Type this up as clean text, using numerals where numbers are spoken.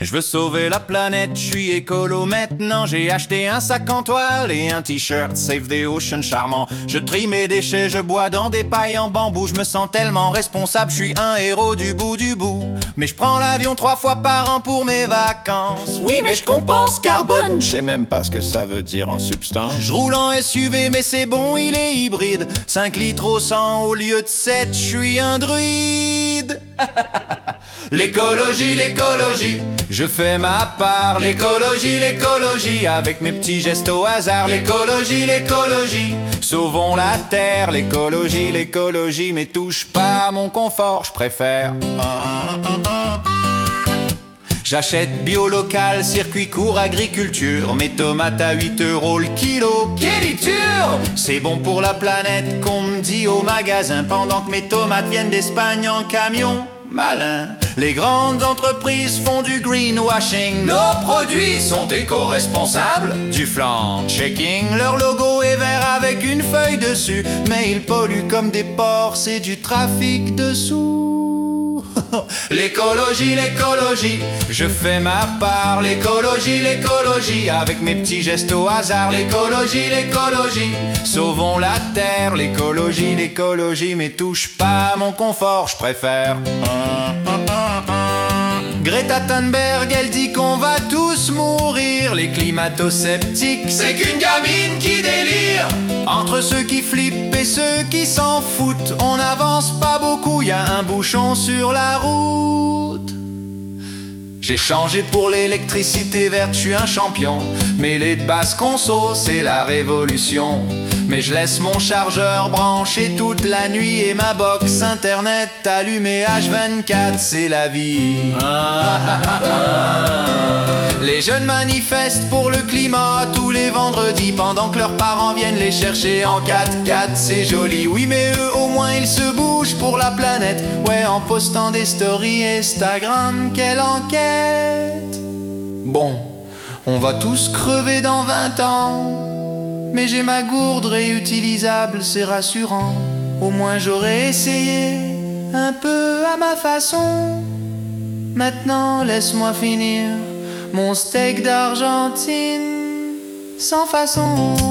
Je veux sauver la planète, je suis écolo maintenant. J'ai acheté un sac en toile et un t-shirt Save the Ocean charmant. Je trie mes déchets, je bois dans des pailles en bambou. Je me sens tellement responsable, je suis un héros du bout du bout. Mais je prends l'avion 3 fois par an pour mes vacances. Oui, mais je compense carbone. Je sais même pas ce que ça veut dire en substance. Je roule en SUV, mais c'est bon, il est hybride. 5 litres au 100 au lieu de 7, je suis un druide. L'écologie, l'écologie, je fais ma part. L'écologie, l'écologie, avec mes petits gestes au hasard. L'écologie, l'écologie, sauvons la terre. L'écologie, l'écologie, mais touche pas à mon confort, je préfère. J'achète bio local, circuit court, agriculture. Mes tomates à 8 € le kilo. Quéliture! C'est bon pour la planète qu'on me dit au magasin, pendant que mes tomates viennent d'Espagne en camion. Malin. Les grandes entreprises font du greenwashing. Nos produits sont éco-responsables. Du flanc checking. Leur logo est vert avec une feuille dessus, mais ils polluent comme des porcs, c'est du trafic dessous. L'écologie, l'écologie, je fais ma part. L'écologie, l'écologie, avec mes petits gestes au hasard. L'écologie, l'écologie, sauvons la terre. L'écologie, l'écologie, mais touche pas à mon confort, je préfère. Greta Thunberg, elle dit qu'on va tous mourir. Les climato-sceptiques, c'est qu'une gamine qui délire. Entre ceux qui flippent et ceux qui s'en foutent, on n'avance pas beaucoup, y a un bouchon sur la route. J'ai changé pour l'électricité verte, je suis un champion. Mais les de basse conso, c'est la révolution. Mais je laisse mon chargeur branché toute la nuit et ma box internet allumée H24, c'est la vie. Les jeunes manifestent pour le climat tous les vendredis, pendant que leurs parents viennent les chercher en 4x4, c'est joli. Oui, mais eux au moins ils se bougent pour la planète. Ouais, en postant des stories Instagram, quelle enquête. Bon, on va tous crever dans 20 ans, mais j'ai ma gourde réutilisable, c'est rassurant. Au moins j'aurais essayé, un peu à ma façon. Maintenant laisse-moi finir mon steak d'Argentine sans façon.